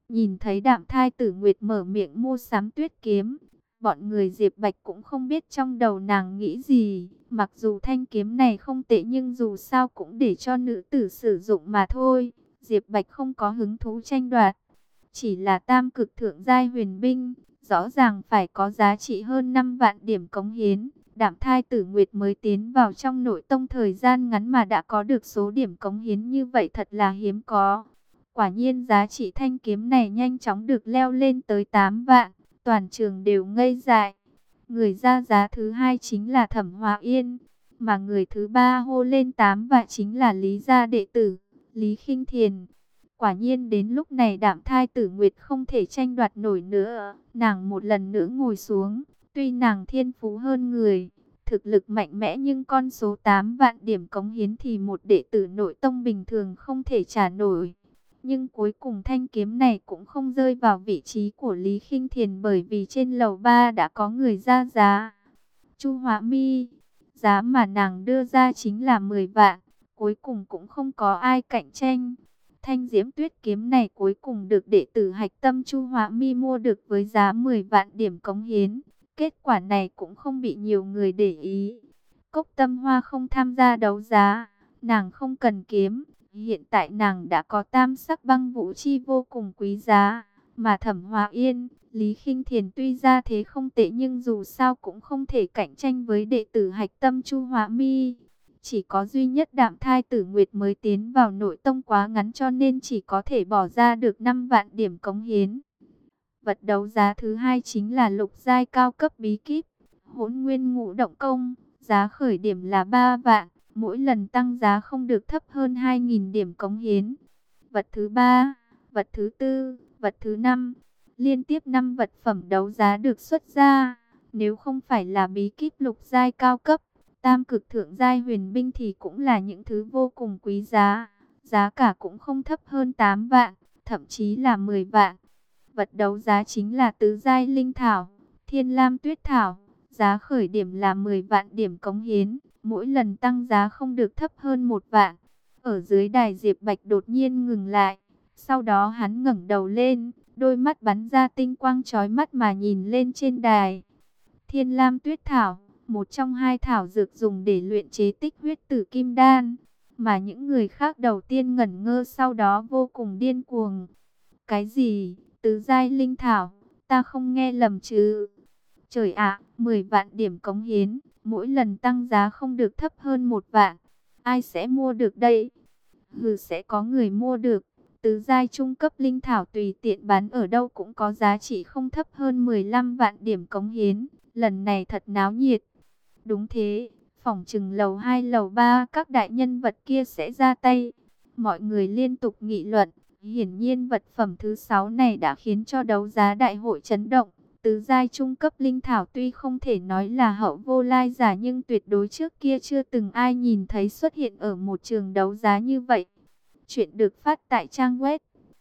Nhìn thấy Đạm Thai Tử Nguyệt mở miệng mua sắm tuyết kiếm, bọn người Diệp Bạch cũng không biết trong đầu nàng nghĩ gì. Mặc dù thanh kiếm này không tệ nhưng dù sao cũng để cho nữ tử sử dụng mà thôi. Diệp Bạch không có hứng thú tranh đoạt. Chỉ là tam cực thượng giai huyền binh, rõ ràng phải có giá trị hơn 5 vạn điểm cống hiến. Đạm Thai Tử Nguyệt mới tiến vào trong nội tông thời gian ngắn mà đã có được số điểm cống hiến như vậy thật là hiếm có. Quả nhiên giá trị thanh kiếm này nhanh chóng được leo lên tới 8 vạn, toàn trường đều ngây dại. Người ra giá thứ hai chính là Thẩm Hòa Yên, mà người thứ ba hô lên 8 vạn chính là Lý gia đệ tử, Lý Khinh Thiền. Quả nhiên đến lúc này Đạm Thai Tử Nguyệt không thể tranh đoạt nổi nữa, nàng một lần nữa ngồi xuống, tuy nàng thiên phú hơn người, thực lực mạnh mẽ nhưng con số 8 vạn điểm cống hiến thì một đệ tử nội tông bình thường không thể trả nổi. Nhưng cuối cùng thanh kiếm này cũng không rơi vào vị trí của Lý Khinh Thiền bởi vì trên lầu 3 đã có người ra giá. Chu Hóa Mi, giá mà nàng đưa ra chính là 10 vạn, cuối cùng cũng không có ai cạnh tranh. Thanh diễm tuyết kiếm này cuối cùng được đệ tử hạch tâm Chu Hóa Mi mua được với giá 10 vạn điểm cống hiến. Kết quả này cũng không bị nhiều người để ý. Cốc Tâm Hoa không tham gia đấu giá, nàng không cần kiếm. Hiện tại nàng đã có tam sắc băng vũ chi vô cùng quý giá, mà Thẩm Hòa Yên, Lý Khinh Thiền tuy ra thế không tệ nhưng dù sao cũng không thể cạnh tranh với đệ tử hạch tâm Chu Hóa Mi. Chỉ có duy nhất Đạm Thai Tử Nguyệt mới tiến vào nội tông quá ngắn cho nên chỉ có thể bỏ ra được 5 vạn điểm cống hiến. Vật đấu giá thứ hai chính là lục giai cao cấp bí kíp, Hỗn Nguyên Ngũ Động Công, giá khởi điểm là 3 vạn. Mỗi lần tăng giá không được thấp hơn 2.000 điểm cống hiến. Vật thứ ba, vật thứ tư, vật thứ năm, liên tiếp 5 vật phẩm đấu giá được xuất ra. Nếu không phải là bí kíp lục giai cao cấp, tam cực thượng giai huyền binh thì cũng là những thứ vô cùng quý giá. Giá cả cũng không thấp hơn 8 vạn, thậm chí là 10 vạn. Vật đấu giá chính là tứ giai linh thảo, Thiên Lam Tuyết Thảo. Giá khởi điểm là 10 vạn điểm cống hiến. Mỗi lần tăng giá không được thấp hơn 1 vạn. Ở dưới đài Diệp Bạch đột nhiên ngừng lại. Sau đó hắn ngẩng đầu lên, đôi mắt bắn ra tinh quang chói mắt mà nhìn lên trên đài. Thiên Lam Tuyết Thảo, một trong hai thảo dược dùng để luyện chế tích huyết tử kim đan. Mà những người khác đầu tiên ngẩn ngơ sau đó vô cùng điên cuồng. Cái gì? Tứ giai linh thảo? Ta không nghe lầm chứ? Trời ạ, 10 vạn điểm cống hiến, mỗi lần tăng giá không được thấp hơn 1 vạn. Ai sẽ mua được đây? Hừ, sẽ có người mua được. Tứ giai trung cấp linh thảo tùy tiện bán ở đâu cũng có giá trị không thấp hơn 15 vạn điểm cống hiến. Lần này thật náo nhiệt. Đúng thế, phỏng chừng lầu 2 lầu 3 các đại nhân vật kia sẽ ra tay. Mọi người liên tục nghị luận. Hiển nhiên vật phẩm thứ 6 này đã khiến cho đấu giá đại hội chấn động. Tứ giai trung cấp linh thảo tuy không thể nói là hậu vô lai giả nhưng tuyệt đối trước kia chưa từng ai nhìn thấy xuất hiện ở một trường đấu giá như vậy. Chuyện được phát tại trang web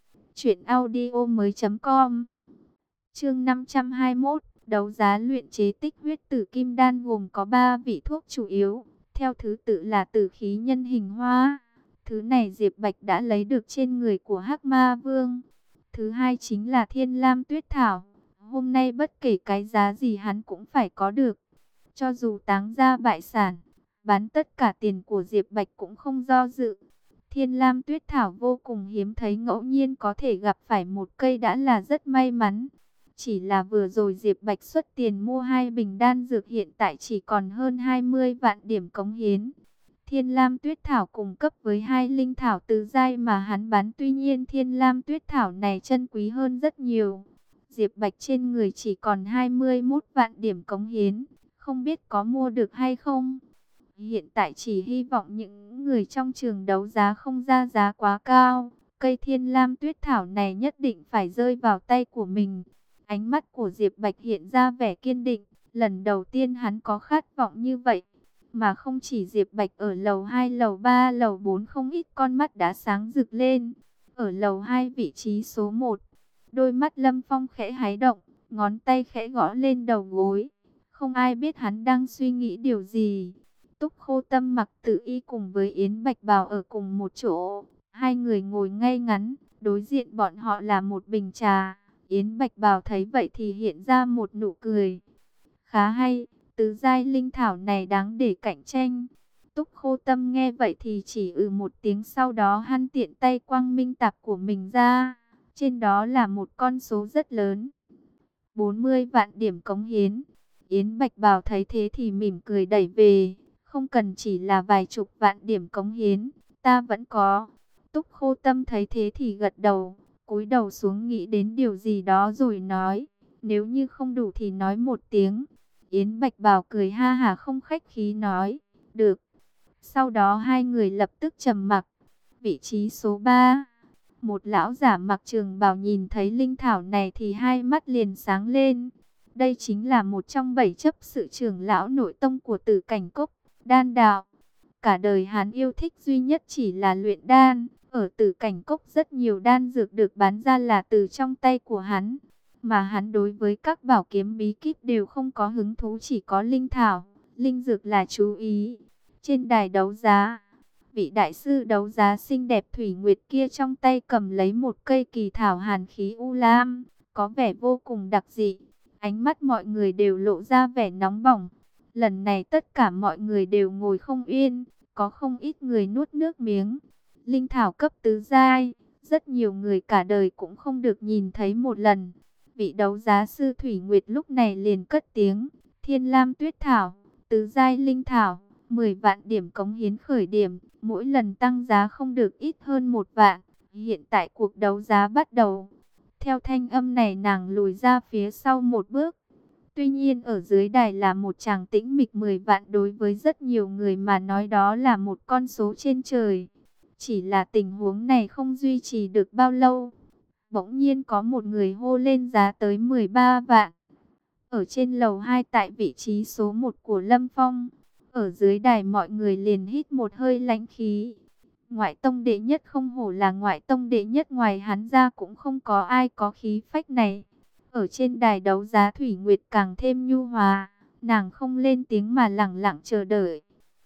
truyệnaudiomoi.com. Chương 521, đấu giá luyện chế tích huyết tử kim đan gồm có 3 vị thuốc chủ yếu, theo thứ tự là tử khí nhân hình hoa. Thứ này Diệp Bạch đã lấy được trên người của Hắc Ma Vương. Thứ hai chính là Thiên Lam Tuyết Thảo. Hôm nay bất kể cái giá gì hắn cũng phải có được. Cho dù táng ra bại sản, bán tất cả tiền của Diệp Bạch cũng không do dự. Thiên Lam Tuyết Thảo vô cùng hiếm thấy, ngẫu nhiên có thể gặp phải một cây đã là rất may mắn. Chỉ là vừa rồi Diệp Bạch xuất tiền mua 2 bình đan dược hiện tại chỉ còn hơn 20 vạn điểm cống hiến. Thiên Lam Tuyết Thảo cùng cấp với 2 linh thảo tứ giai mà hắn bán, tuy nhiên Thiên Lam Tuyết Thảo này chân quý hơn rất nhiều. Diệp Bạch trên người chỉ còn 21 vạn điểm cống hiến, không biết có mua được hay không. Hiện tại chỉ hy vọng những người trong trường đấu giá không ra giá quá cao. Cây Thiên Lam Tuyết Thảo này nhất định phải rơi vào tay của mình. Ánh mắt của Diệp Bạch hiện ra vẻ kiên định. Lần đầu tiên hắn có khát vọng như vậy. Mà không chỉ Diệp Bạch, ở lầu 2, lầu 3, lầu 4 không ít con mắt đã sáng rực lên. Ở lầu 2 vị trí số 1, đôi mắt Lâm Phong khẽ hái động, ngón tay khẽ gõ lên đầu gối. Không ai biết hắn đang suy nghĩ điều gì. Túc Khô Tâm Mặc Tử Y cùng với Yến Bạch Bào ở cùng một chỗ. Hai người ngồi ngay ngắn, Đối diện bọn họ là một bình trà. Yến Bạch Bào thấy vậy thì hiện ra một nụ cười. Khá hay, tứ giai linh thảo này đáng để cạnh tranh. Túc Khô Tâm nghe vậy thì chỉ một tiếng, sau đó hắn tiện tay quăng minh tạp của mình ra. Trên đó là một con số rất lớn. 40 vạn điểm cống hiến. Yến Bạch Bào thấy thế thì mỉm cười đẩy về. Không cần chỉ là vài chục vạn điểm cống hiến, ta vẫn có. Túc Khô Tâm thấy thế thì gật đầu, cúi đầu xuống nghĩ đến điều gì đó rồi nói. Nếu như không đủ thì nói một tiếng. Yến Bạch Bào cười ha hả không khách khí nói. Được. Sau đó hai người lập tức trầm mặc. Vị trí số 3. Một lão giả mặc trường bào nhìn thấy linh thảo này thì hai mắt liền sáng lên. Đây chính là một trong 7 chấp sự trưởng lão nội tông của Tử Cảnh Cốc, đan đạo. Cả đời hắn yêu thích duy nhất chỉ là luyện đan. Ở Tử Cảnh Cốc rất nhiều đan dược được bán ra là từ trong tay của hắn. Mà hắn đối với các bảo kiếm bí kíp đều không có hứng thú, chỉ có linh thảo, linh dược là chú ý. Trên đài đấu giá, vị đại sư đấu giá xinh đẹp Thủy Nguyệt kia trong tay cầm lấy một cây kỳ thảo hàn khí u lam, có vẻ vô cùng đặc dị. Ánh mắt mọi người đều lộ ra vẻ nóng bỏng. Lần này tất cả mọi người đều ngồi không yên, có không ít người nuốt nước miếng. Linh thảo cấp tứ giai, rất nhiều người cả đời cũng không được nhìn thấy một lần. Vị đấu giá sư Thủy Nguyệt lúc này liền cất tiếng, Thiên Lam Tuyết Thảo, tứ giai linh thảo, 10 vạn điểm cống hiến khởi điểm, mỗi lần tăng giá không được ít hơn 1 vạn. Hiện tại cuộc đấu giá bắt đầu. Theo thanh âm này nàng lùi ra phía sau một bước. Tuy nhiên ở dưới đài là một tràng tĩnh mịch, 10 vạn đối với rất nhiều người mà nói đó là một con số trên trời. Chỉ là tình huống này không duy trì được bao lâu. Bỗng nhiên có một người hô lên giá tới 13 vạn. Ở trên lầu 2 tại vị trí số 1 của Lâm Phong. Ở dưới đài mọi người liền hít một hơi lãnh khí. Ngoại tông đệ nhất không hổ là ngoại tông đệ nhất, ngoài hắn ra cũng không có ai có khí phách này. Ở trên đài đấu giá Thủy Nguyệt càng thêm nhu hòa. Nàng không lên tiếng mà lẳng lặng chờ đợi.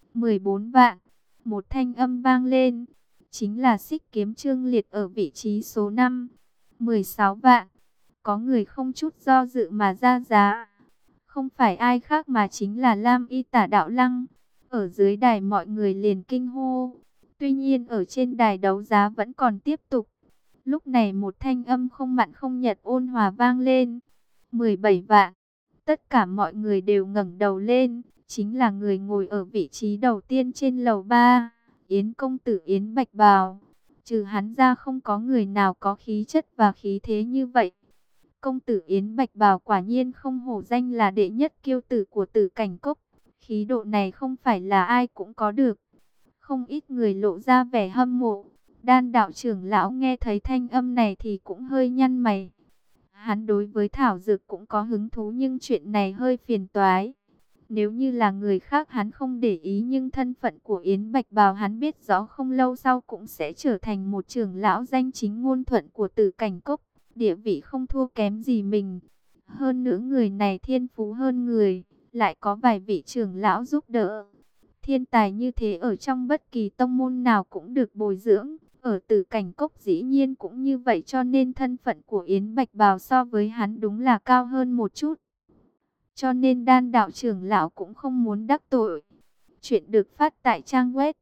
14 vạn. Một thanh âm vang lên. Chính là Xích Kiếm Trương Liệt ở vị trí số 5. 16 vạn. Có người không chút do dự mà ra giá. Không phải ai khác mà chính là Lam Y Tả Đạo Lăng. Ở dưới đài mọi người liền kinh hô. Tuy nhiên ở trên đài đấu giá vẫn còn tiếp tục. Lúc này một thanh âm không mặn không nhạt ôn hòa vang lên. 17 vạn. Tất cả mọi người đều ngẩng đầu lên. Chính là người ngồi ở vị trí đầu tiên trên lầu 3. Yến công tử Yến Bạch Bào. Trừ hắn ra không có người nào có khí chất và khí thế như vậy. Công tử Yến Bạch Bào quả nhiên không hổ danh là đệ nhất kiêu tử của Tử Cảnh Cốc. Khí độ này không phải là ai cũng có được. Không ít người lộ ra vẻ hâm mộ. Đan đạo trưởng lão nghe thấy thanh âm này thì cũng hơi nhăn mày. Hắn đối với thảo dược cũng có hứng thú nhưng chuyện này hơi phiền toái. Nếu như là người khác hắn không để ý, nhưng thân phận của Yến Bạch Bào hắn biết rõ, không lâu sau cũng sẽ trở thành một trưởng lão danh chính ngôn thuận của Tử Cảnh Cốc. Địa vị không thua kém gì mình. Hơn nữa người này thiên phú hơn người, lại có vài vị trưởng lão giúp đỡ. Thiên tài như thế ở trong bất kỳ tông môn nào cũng được bồi dưỡng. Ở Tử Cảnh Cốc dĩ nhiên cũng như vậy, cho nên thân phận của Yến Bạch Bào so với hắn đúng là cao hơn một chút. Cho nên đan đạo trưởng lão cũng không muốn đắc tội. Chuyện được phát tại trang web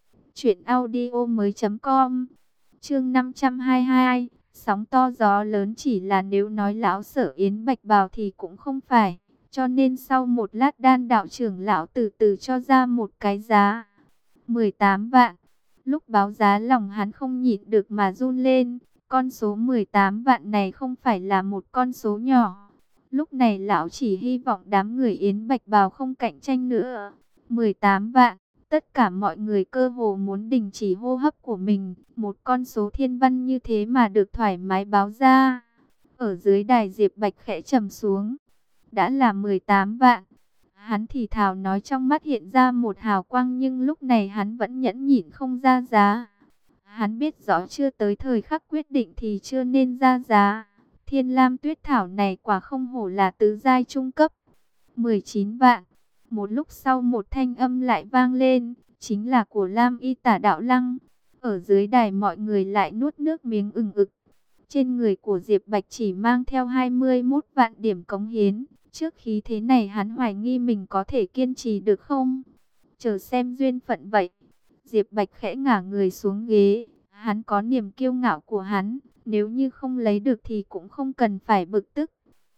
truyệnaudiomoi.com. Chương 522. Sóng to gió lớn, chỉ là nếu nói lão sở Yến Bạch Bào thì cũng không phải. Cho nên sau một lát đan đạo trưởng lão từ từ cho ra một cái giá. 18 vạn. Lúc báo giá lòng hắn không nhịn được mà run lên. Con số 18 vạn này không phải là một con số nhỏ. Lúc này lão chỉ hy vọng đám người Yến Bạch Bào không cạnh tranh nữa. 18 vạn. Tất cả mọi người cơ hồ muốn đình chỉ hô hấp của mình. Một con số thiên văn như thế mà được thoải mái báo ra. Ở dưới đài Diệp Bạch khẽ trầm xuống. Đã là 18 vạn. Hắn thì thào nói, trong mắt hiện ra một hào quang, nhưng lúc này hắn vẫn nhẫn nhịn không ra giá. Hắn biết rõ chưa tới thời khắc quyết định thì chưa nên ra giá. Thiên Lam Tuyết Thảo này quả không hổ là tứ giai trung cấp. 19 vạn. Một lúc sau một thanh âm lại vang lên, chính là của Lam Y Tả Đạo Lăng. Ở dưới đài mọi người lại nuốt nước miếng ừng ực. Trên người của Diệp Bạch chỉ mang theo 21 vạn điểm cống hiến. Trước khí thế này hắn hoài nghi mình có thể kiên trì được không? Chờ xem duyên phận vậy. Diệp Bạch khẽ ngả người xuống ghế. Hắn có niềm kiêu ngạo của hắn. Nếu như không lấy được thì cũng không cần phải bực tức.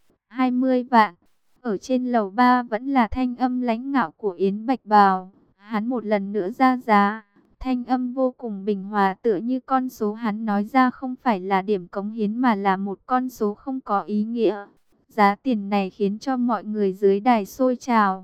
20 vạn. Ở trên lầu 3 vẫn là thanh âm lãnh ngạo của Yến Bạch Bào. Hắn một lần nữa ra giá. Thanh âm vô cùng bình hòa, tựa như con số hắn nói ra không phải là điểm cống hiến mà là một con số không có ý nghĩa. Giá tiền này khiến cho mọi người dưới đài sôi trào.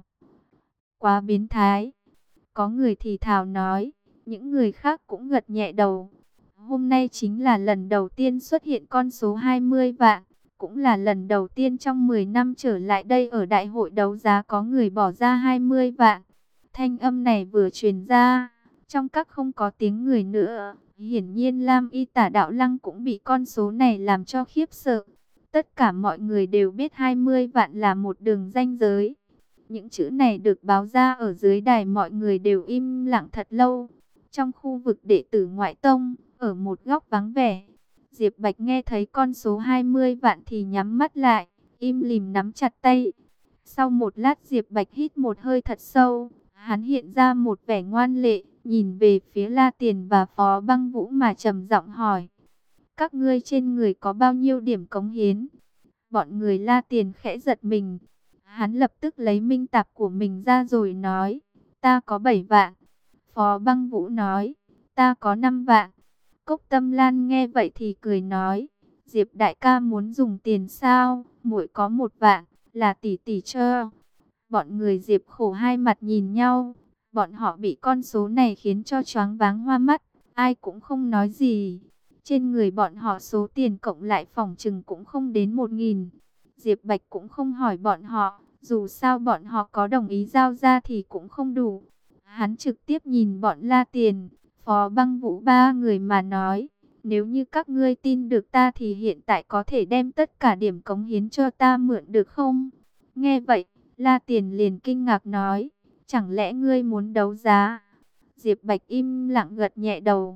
Quá biến thái. Có người thì thào nói, những người khác cũng gật nhẹ đầu. Hôm nay chính là lần đầu tiên xuất hiện con số 20 vạn. Cũng là lần đầu tiên trong 10 năm trở lại đây ở đại hội đấu giá có người bỏ ra 20 vạn. Thanh âm này vừa truyền ra, trong các không có tiếng người nữa. Hiển nhiên Lam Y Tả Đạo Lăng cũng bị con số này làm cho khiếp sợ. Tất cả mọi người đều biết 20 vạn là một đường ranh giới. Những chữ này được báo ra ở dưới đài, mọi người đều im lặng thật lâu. Trong khu vực đệ tử ngoại tông, ở một góc vắng vẻ, Diệp Bạch nghe thấy con số 20 vạn thì nhắm mắt lại, im lìm nắm chặt tay. Sau một lát Diệp Bạch hít một hơi thật sâu, hắn hiện ra một vẻ ngoan lệ, nhìn về phía La Tiền và Phó Băng Vũ mà trầm giọng hỏi. Các ngươi trên người có bao nhiêu điểm cống hiến? Bọn người La Tiền khẽ giật mình. Hắn lập tức lấy minh tạp của mình ra rồi nói, ta có 7 vạn. Phó Băng Vũ nói, ta có 5 vạn. Cốc Tâm Lan nghe vậy thì cười nói, Diệp đại ca muốn dùng tiền sao? Muội có 1 vạn, là tỷ tỷ cho. Bọn người Diệp Khổ hai mặt nhìn nhau, bọn họ bị con số này khiến cho choáng váng hoa mắt, ai cũng không nói gì. Trên người bọn họ số tiền cộng lại phỏng chừng cũng không đến 1.000. Diệp Bạch cũng không hỏi bọn họ, dù sao bọn họ có đồng ý giao ra thì cũng không đủ. Hắn trực tiếp nhìn bọn La Tiền, Phó Băng Vũ ba người mà nói, nếu như các ngươi tin được ta thì hiện tại có thể đem tất cả điểm cống hiến cho ta mượn được không? Nghe vậy, La Tiền liền kinh ngạc nói, chẳng lẽ ngươi muốn đấu giá? Diệp Bạch im lặng gật nhẹ đầu.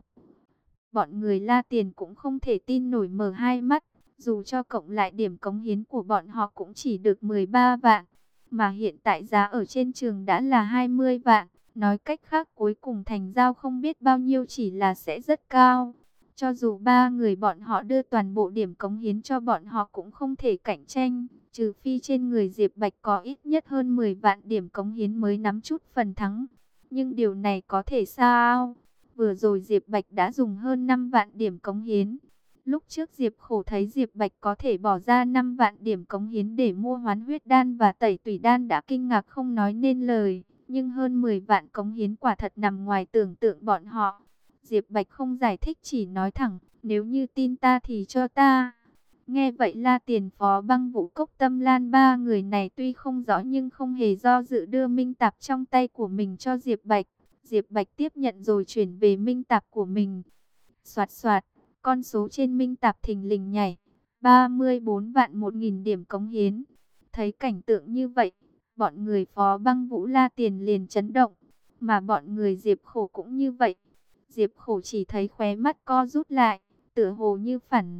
Bọn người La Tiền cũng không thể tin nổi, mở hai mắt. Dù cho cộng lại điểm cống hiến của bọn họ cũng chỉ được 13 vạn. Mà hiện tại giá ở trên trường đã là 20 vạn. Nói cách khác cuối cùng thành giao không biết bao nhiêu, chỉ là sẽ rất cao. Cho dù ba người bọn họ đưa toàn bộ điểm cống hiến cho bọn họ cũng không thể cạnh tranh. Trừ phi trên người Diệp Bạch có ít nhất hơn 10 vạn điểm cống hiến mới nắm chút phần thắng. Nhưng điều này có thể sao? Vừa rồi Diệp Bạch đã dùng hơn 5 vạn điểm cống hiến. Lúc trước Diệp Khổ thấy Diệp Bạch có thể bỏ ra 5 vạn điểm cống hiến để mua hoán huyết đan và tẩy tủy đan đã kinh ngạc không nói nên lời. Nhưng hơn 10 vạn cống hiến quả thật nằm ngoài tưởng tượng bọn họ. Diệp Bạch không giải thích, chỉ nói thẳng, nếu như tin ta thì cho ta. Nghe vậy La Tiền, Phó Băng Vũ, Cốc Tâm Lan ba người này tuy không rõ nhưng không hề do dự đưa minh tạp trong tay của mình cho Diệp Bạch. Diệp Bạch tiếp nhận rồi chuyển về minh tạp của mình. Soạt soạt, con số trên minh tạp thình lình nhảy, 34 vạn 1.000 điểm cống hiến. Thấy cảnh tượng như vậy, bọn người Phó Băng Vũ, La Tiền liền chấn động, mà bọn người Diệp Khổ cũng như vậy. Diệp Khổ chỉ thấy khóe mắt co rút lại, tựa hồ như phản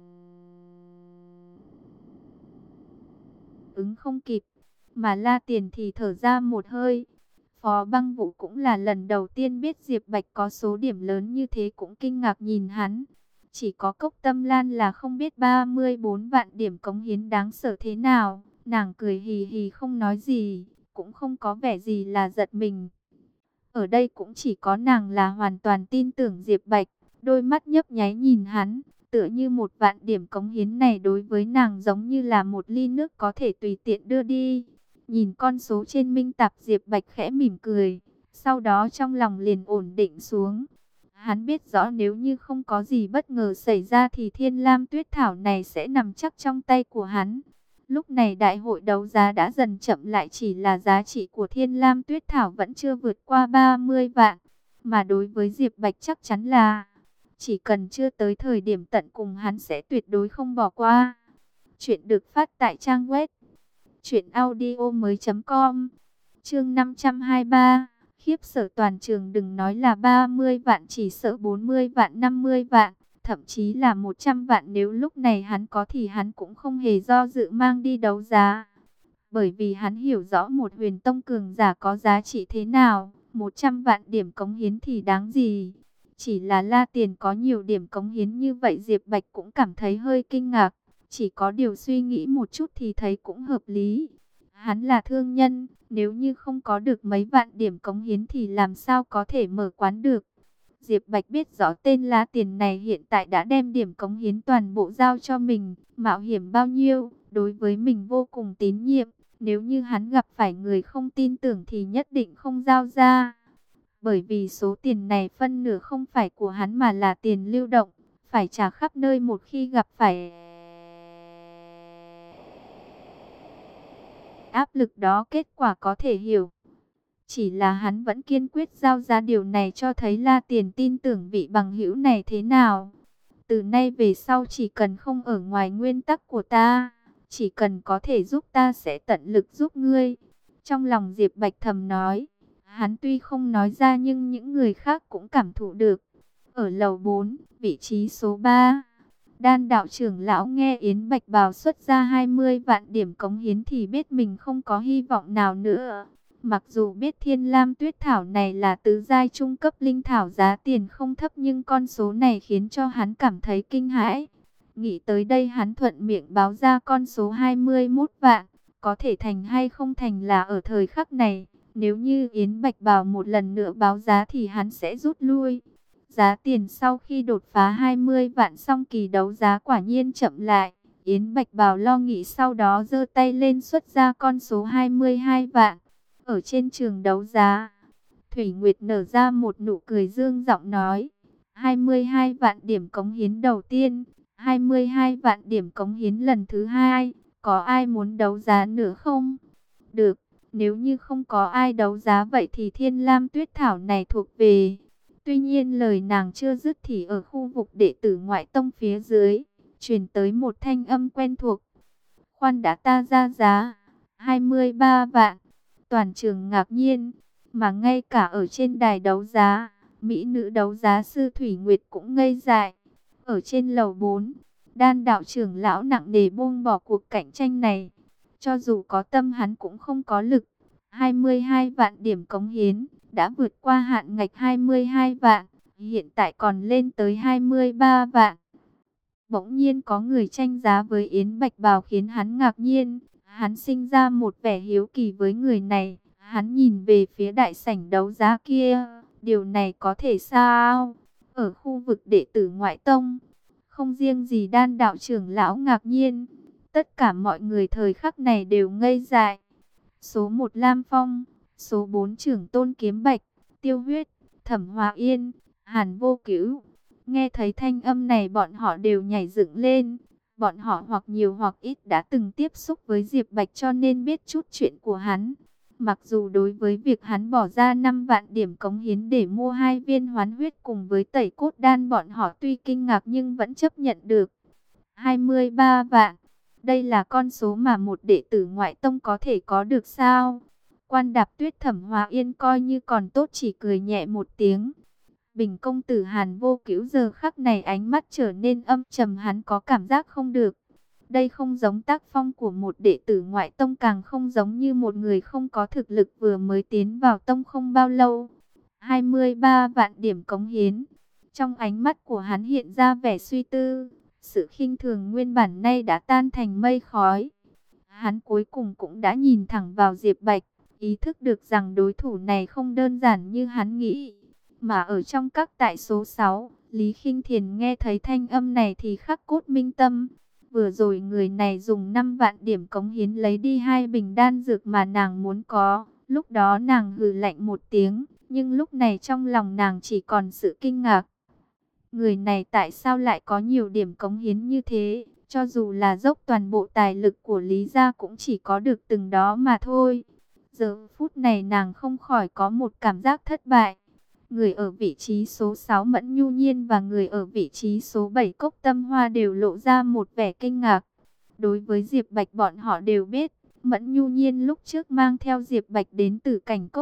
ứng không kịp, mà La Tiền thì thở ra một hơi. Phó Băng Vũ cũng là lần đầu tiên biết Diệp Bạch có số điểm lớn như thế, cũng kinh ngạc nhìn hắn. Chỉ có Cốc Tâm Lan là không biết 34 vạn điểm cống hiến đáng sợ thế nào. Nàng cười hì hì không nói gì, cũng không có vẻ gì là giật mình. Ở đây cũng chỉ có nàng là hoàn toàn tin tưởng Diệp Bạch, đôi mắt nhấp nháy nhìn hắn, tựa như 1 vạn điểm cống hiến này đối với nàng giống như là một ly nước có thể tùy tiện đưa đi. Nhìn con số trên minh tạp, Diệp Bạch khẽ mỉm cười, sau đó trong lòng liền ổn định xuống. Hắn biết rõ nếu như không có gì bất ngờ xảy ra thì Thiên Lam Tuyết Thảo này sẽ nằm chắc trong tay của hắn. Lúc này đại hội đấu giá đã dần chậm lại, chỉ là giá trị của Thiên Lam Tuyết Thảo vẫn chưa vượt qua 30 vạn. Mà đối với Diệp Bạch chắc chắn là chỉ cần chưa tới thời điểm tận cùng hắn sẽ tuyệt đối không bỏ qua. Chuyện được phát tại trang web truyệnaudiomoi.com. Chương 523, Khiếp sợ toàn trường, đừng nói là 30 vạn, chỉ sợ 40 vạn, 50 vạn, thậm chí là 100 vạn. Nếu lúc này hắn có thì hắn cũng không hề do dự mang đi đấu giá. Bởi vì hắn hiểu rõ một huyền tông cường giả có giá trị thế nào, 100 vạn điểm cống hiến thì đáng gì. Chỉ là La Tiền có nhiều điểm cống hiến như vậy, Diệp Bạch cũng cảm thấy hơi kinh ngạc. Chỉ có điều suy nghĩ một chút thì thấy cũng hợp lý. Hắn là thương nhân, nếu như không có được mấy vạn điểm cống hiến thì làm sao có thể mở quán được. Diệp Bạch biết rõ tên La Tiền này hiện tại đã đem điểm cống hiến toàn bộ giao cho mình, mạo hiểm bao nhiêu, đối với mình vô cùng tín nhiệm. Nếu như hắn gặp phải người không tin tưởng thì nhất định không giao ra. Bởi vì số tiền này phân nửa không phải của hắn mà là tiền lưu động, phải trả khắp nơi một khi gặp phải áp lực đó, kết quả có thể hiểu. Chỉ là hắn vẫn kiên quyết giao ra, điều này cho thấy La Tiền tin tưởng vị bằng hữu này thế nào. Từ nay về sau chỉ cần không ở ngoài nguyên tắc của ta, chỉ cần có thể giúp ta sẽ tận lực giúp ngươi. Trong lòng Diệp Bạch thầm nói, hắn tuy không nói ra nhưng những người khác cũng cảm thụ được. Ở lầu 4, vị trí số 3, Đan đạo trưởng lão nghe Yến Bạch Bào xuất ra 20 vạn điểm cống hiến thì biết mình không có hy vọng nào nữa. Mặc dù biết Thiên Lam Tuyết Thảo này là tứ giai trung cấp linh thảo, giá tiền không thấp, nhưng con số này khiến cho hắn cảm thấy kinh hãi. Nghĩ tới đây hắn thuận miệng báo ra con số 21 vạn. Có thể thành hay không thành là ở thời khắc này. Nếu như Yến Bạch Bào một lần nữa báo giá thì hắn sẽ rút lui. Giá tiền sau khi đột phá 20 vạn xong, kỳ đấu giá quả nhiên chậm lại. Yến Bạch Bào lo nghĩ sau đó giơ tay lên xuất ra con số 22 vạn. Ở trên trường đấu giá, Thủy Nguyệt nở ra một nụ cười dương giọng nói, 22 vạn điểm cống hiến đầu tiên, 22 vạn điểm cống hiến lần thứ hai, có ai muốn đấu giá nữa không? Được, nếu như không có ai đấu giá vậy thì Thiên Lam Tuyết Thảo này thuộc về. Tuy nhiên lời nàng chưa dứt thì ở khu vực đệ tử ngoại tông phía dưới, truyền tới một thanh âm quen thuộc. Khoan đã, ta ra giá, 23 vạn. Toàn trường ngạc nhiên, mà ngay cả ở trên đài đấu giá, mỹ nữ đấu giá sư Thủy Nguyệt cũng ngây dại. Ở trên lầu 4, Đan đạo trưởng lão nặng nề buông bỏ cuộc cạnh tranh này. Cho dù có tâm hắn cũng không có lực. 22 vạn điểm cống hiến, đã vượt qua hạn ngạch 22 vạn, hiện tại còn lên tới 23 vạn. Bỗng nhiên có người tranh giá với Yến Bạch Bào khiến hắn ngạc nhiên. Hắn sinh ra một vẻ hiếu kỳ với người này. Hắn nhìn về phía đại sảnh đấu giá kia. Điều này có thể sao? Ở khu vực đệ tử ngoại tông, không riêng gì Đan đạo trưởng lão ngạc nhiên, tất cả mọi người thời khắc này đều ngây dại. Số 1 Lam Phong, số 4 Trưởng Tôn Kiếm Bạch, Tiêu Huyết, Thẩm Hòa Yên, Hàn Vô Cửu. Nghe thấy thanh âm này bọn họ đều nhảy dựng lên. Bọn họ hoặc nhiều hoặc ít đã từng tiếp xúc với Diệp Bạch cho nên biết chút chuyện của hắn. Mặc dù đối với việc hắn bỏ ra 5 vạn điểm cống hiến để mua 2 viên hoán huyết cùng với tẩy cốt đan, bọn họ tuy kinh ngạc nhưng vẫn chấp nhận được. 23 vạn, đây là con số mà một đệ tử ngoại tông có thể có được sao? Quan Đạp Tuyết Thẩm Hòa Yên coi như còn tốt, chỉ cười nhẹ một tiếng. Bình công tử Hàn Vô Cửu giờ khắc này ánh mắt trở nên âm trầm, hắn có cảm giác không được. Đây không giống tác phong của một đệ tử ngoại tông, càng không giống như một người không có thực lực vừa mới tiến vào tông không bao lâu. 23 vạn điểm cống hiến. Trong ánh mắt của hắn hiện ra vẻ suy tư. Sự khinh thường nguyên bản nay đã tan thành mây khói. Hắn cuối cùng cũng đã nhìn thẳng vào Diệp Bạch, ý thức được rằng đối thủ này không đơn giản như hắn nghĩ. Mà ở trong các tại số 6, Lý Khinh Thiền nghe thấy thanh âm này thì khắc cốt minh tâm. Vừa rồi người này dùng 5 vạn điểm cống hiến lấy đi 2 bình đan dược mà nàng muốn có. Lúc đó nàng hừ lạnh một tiếng, nhưng lúc này trong lòng nàng chỉ còn sự kinh ngạc. Người này tại sao lại có nhiều điểm cống hiến như thế? Cho dù là dốc toàn bộ tài lực của Lý gia cũng chỉ có được từng đó mà thôi. Giờ phút này nàng không khỏi có một cảm giác thất bại. Người ở vị trí số 6 Mẫn Nhu Nhiên và người ở vị trí số 7 Cốc Tâm Hoa đều lộ ra một vẻ kinh ngạc. Đối với Diệp Bạch bọn họ đều biết, Mẫn Nhu Nhiên lúc trước mang theo Diệp Bạch đến Tử Cảnh Cốc.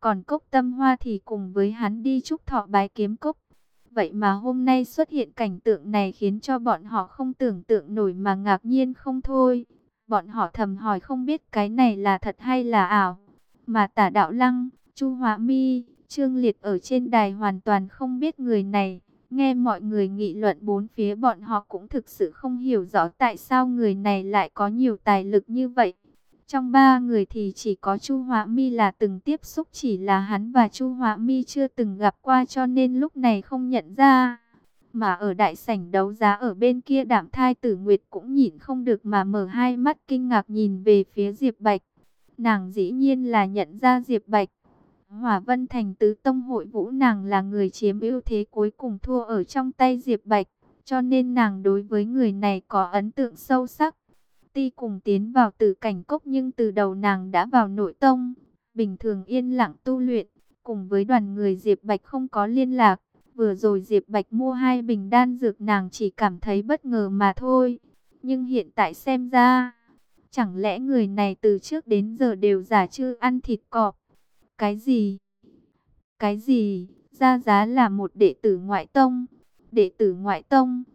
Còn Cốc Tâm Hoa thì cùng với hắn đi chúc thọ bái kiếm cốc. Vậy mà hôm nay xuất hiện cảnh tượng này khiến cho bọn họ không tưởng tượng nổi mà ngạc nhiên không thôi. Bọn họ thầm hỏi không biết cái này là thật hay là ảo. Mà Tả Đạo Lăng, Chu Hóa Mi, Trương Liệt ở trên đài hoàn toàn không biết người này. Nghe mọi người nghị luận bốn phía, bọn họ cũng thực sự không hiểu rõ tại sao người này lại có nhiều tài lực như vậy. Trong ba người thì chỉ có Chu Hóa Mi là từng tiếp xúc, chỉ là hắn và Chu Hóa Mi chưa từng gặp qua cho nên lúc này không nhận ra. Mà ở đại sảnh đấu giá ở bên kia, Đạm Thai Tử Nguyệt cũng nhịn không được mà mở hai mắt kinh ngạc nhìn về phía Diệp Bạch. Nàng dĩ nhiên là nhận ra Diệp Bạch. Hỏa Vân Thành Tứ Tông hội vũ, nàng là người chiếm ưu thế cuối cùng thua ở trong tay Diệp Bạch, cho nên nàng đối với người này có ấn tượng sâu sắc. Tuy cùng tiến vào Tử Cảnh Cốc nhưng từ đầu nàng đã vào nội tông, bình thường yên lặng tu luyện, cùng với đoàn người Diệp Bạch không có liên lạc. Vừa rồi Diệp Bạch mua 2 bình đan dược, nàng chỉ cảm thấy bất ngờ mà thôi. Nhưng hiện tại xem ra, chẳng lẽ người này từ trước đến giờ đều giả trư ăn thịt cọp? Cái gì? Cái gì? Ra giá là một đệ tử ngoại tông. Đệ tử ngoại tông,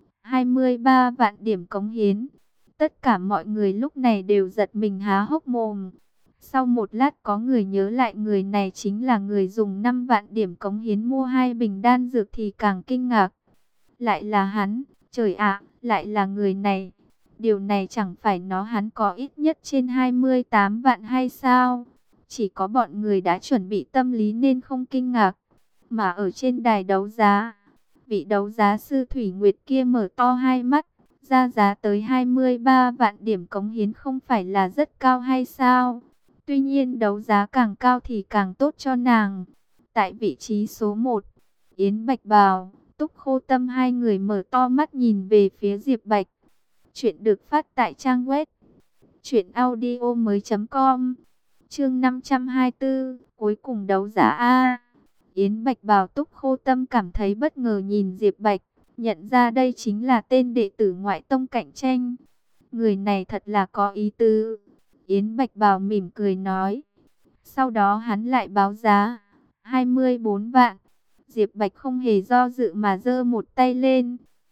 23 vạn điểm cống hiến. Tất cả mọi người lúc này đều giật mình há hốc mồm. Sau một lát có người nhớ lại người này chính là người dùng 5 vạn điểm cống hiến mua 2 bình đan dược thì càng kinh ngạc. Lại là hắn, trời ạ, lại là người này. Điều này chẳng phải nó hắn có ít nhất trên 28 vạn hay sao? Chỉ có bọn người đã chuẩn bị tâm lý nên không kinh ngạc. Mà ở trên đài đấu giá, vị đấu giá sư Thủy Nguyệt kia mở to hai mắt. Ra giá tới 23 vạn điểm cống hiến không phải là rất cao hay sao? Tuy nhiên đấu giá càng cao thì càng tốt cho nàng. Tại vị trí số 1, Yến Bạch Bào, Túc Khô Tâm, hai người mở to mắt nhìn về phía Diệp Bạch. Chuyện được phát tại trang web truyệnaudiomoi.com. Chương 524, cuối cùng đấu giá a. Yến Bạch Bào, Túc Khô Tâm cảm thấy bất ngờ nhìn Diệp Bạch, nhận ra đây chính là tên đệ tử ngoại tông cạnh tranh. Người này thật là có ý tứ. Yến Bạch Bào mỉm cười nói. Sau đó hắn lại báo giá 24 vạn. Diệp Bạch không hề do dự mà giơ một tay lên.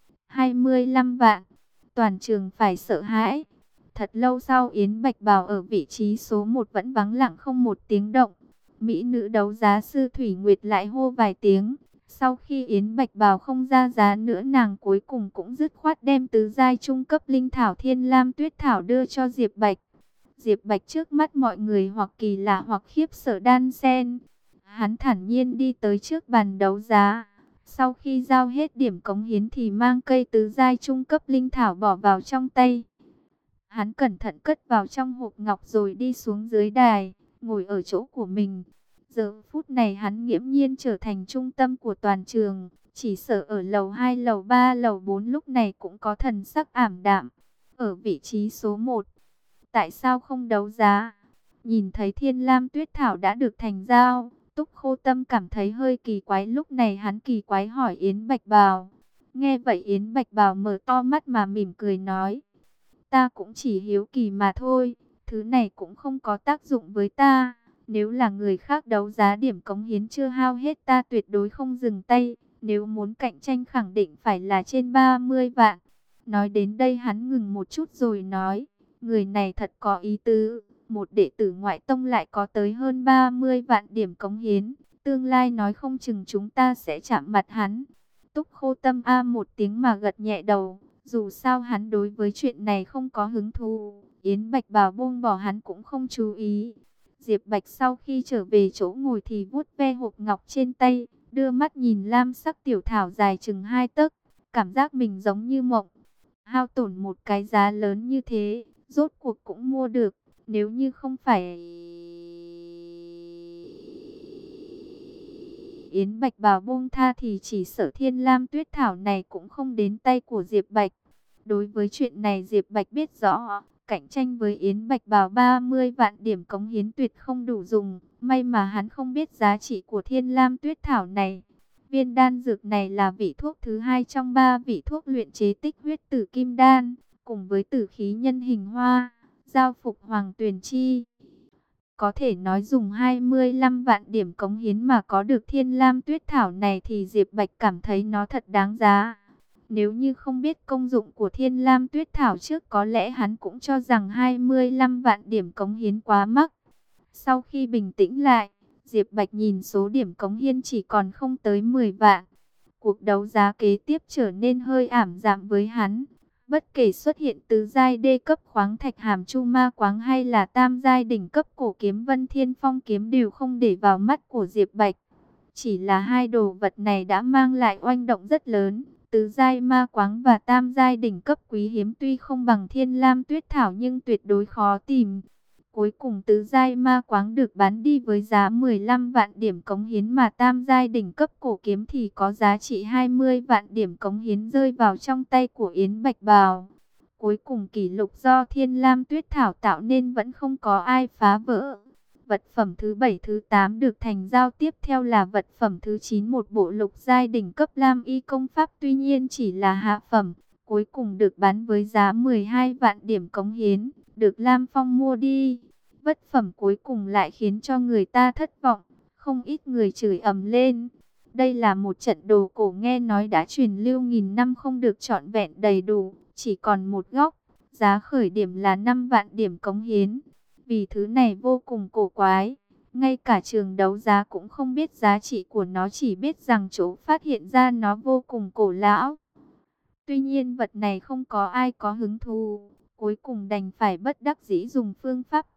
25 vạn. Toàn trường phải sợ hãi. Thật lâu sau Yến Bạch Bào ở vị trí số 1 vẫn vắng lặng không một tiếng động. Mỹ nữ đấu giá sư Thủy Nguyệt lại hô vài tiếng. Sau khi Yến Bạch Bào không ra giá nữa, nàng cuối cùng cũng dứt khoát đem tứ giai trung cấp linh thảo Thiên Lam Tuyết Thảo đưa cho Diệp Bạch. Diệp Bạch trước mắt mọi người hoặc kỳ lạ hoặc khiếp sợ đan xen. Hắn thản nhiên đi tới trước bàn đấu giá. Sau khi giao hết điểm cống hiến thì mang cây tứ giai trung cấp linh thảo bỏ vào trong tay. Hắn cẩn thận cất vào trong hộp ngọc rồi đi xuống dưới đài, ngồi ở chỗ của mình. Giờ phút này hắn nghiễm nhiên trở thành trung tâm của toàn trường. Chỉ sợ ở lầu 2, lầu 3, lầu 4 lúc này cũng có thần sắc ảm đạm. Ở vị trí số 1, tại sao không đấu giá? Nhìn thấy Thiên Lam Tuyết Thảo đã được thành giao, Túc Khô Tâm cảm thấy hơi kỳ quái. Lúc này hắn kỳ quái hỏi Yến Bạch Bào. Nghe vậy Yến Bạch Bào mở to mắt mà mỉm cười nói. Ta cũng chỉ hiếu kỳ mà thôi, thứ này cũng không có tác dụng với ta. Nếu là người khác đấu giá điểm cống hiến chưa hao hết, ta tuyệt đối không dừng tay. Nếu muốn cạnh tranh khẳng định phải là trên 30 vạn. Nói đến đây hắn ngừng một chút rồi nói. Người này thật có ý tứ. Một đệ tử ngoại tông lại có tới hơn 30 vạn điểm cống hiến. Tương lai nói không chừng chúng ta sẽ chạm mặt hắn. Túc Khô Tâm a một tiếng mà gật nhẹ đầu. Dù sao hắn đối với chuyện này không có hứng thú. Yến Bạch Bào buông bỏ hắn cũng không chú ý. Diệp Bạch sau khi trở về chỗ ngồi thì vuốt ve hộp ngọc trên tay, đưa mắt nhìn lam sắc tiểu thảo dài chừng 2 tấc, cảm giác mình giống như mộng. Hao tổn một cái giá lớn như thế, rốt cuộc cũng mua được. Nếu như không phải Yến Bạch Bào buông tha thì chỉ sợ Thiên Lam Tuyết Thảo này cũng không đến tay của Diệp Bạch. Đối với chuyện này Diệp Bạch biết rõ, cạnh tranh với Yến Bạch Bào 30 vạn điểm cống hiến tuyệt không đủ dùng. May mà hắn không biết giá trị của Thiên Lam Tuyết Thảo này. Viên đan dược này là vị thuốc thứ 2 trong 3 vị thuốc luyện chế tích huyết tử kim đan, cùng với tử khí nhân hình hoa, giao phục hoàng tuyền chi. Có thể nói dùng 25 vạn điểm cống hiến mà có được Thiên Lam Tuyết Thảo này thì Diệp Bạch cảm thấy nó thật đáng giá. Nếu như không biết công dụng của Thiên Lam Tuyết Thảo trước, có lẽ hắn cũng cho rằng 25 vạn điểm cống hiến quá mắc. Sau khi bình tĩnh lại, Diệp Bạch nhìn số điểm cống hiến chỉ còn không tới 10 vạn. Cuộc đấu giá kế tiếp trở nên hơi ảm đạm với hắn. Bất kể xuất hiện tứ giai đê cấp khoáng thạch hàm chu ma quáng hay là tam giai đỉnh cấp cổ kiếm Vân Thiên Phong kiếm đều không để vào mắt của Diệp Bạch. Chỉ là hai đồ vật này đã mang lại oanh động rất lớn. Tứ giai ma quáng và tam giai đỉnh cấp quý hiếm tuy không bằng Thiên Lam Tuyết Thảo nhưng tuyệt đối khó tìm. Cuối cùng tứ giai ma quáng được bán đi với giá 15 vạn điểm cống hiến, mà tam giai đỉnh cấp cổ kiếm thì có giá trị 20 vạn điểm cống hiến rơi vào trong tay của Yến Bạch Bào. Cuối cùng kỷ lục do Thiên Lam Tuyết Thảo tạo nên vẫn không có ai phá vỡ. Vật phẩm thứ 7 thứ 8 được thành giao, tiếp theo là vật phẩm thứ 9, một bộ lục giai đỉnh cấp Lam Y công pháp, tuy nhiên chỉ là hạ phẩm, cuối cùng được bán với giá 12 vạn điểm cống hiến, được Lam Phong mua đi. Vật phẩm cuối cùng lại khiến cho người ta thất vọng, không ít người chửi ầm lên. Đây là một trận đồ cổ nghe nói đã truyền lưu nghìn năm không được trọn vẹn đầy đủ, chỉ còn một góc, giá khởi điểm là 5 vạn điểm cống hiến. Vì thứ này vô cùng cổ quái, ngay cả trường đấu giá cũng không biết giá trị của nó, chỉ biết rằng chỗ phát hiện ra nó vô cùng cổ lão. Tuy nhiên vật này không có ai có hứng thú, cuối cùng đành phải bất đắc dĩ dùng phương pháp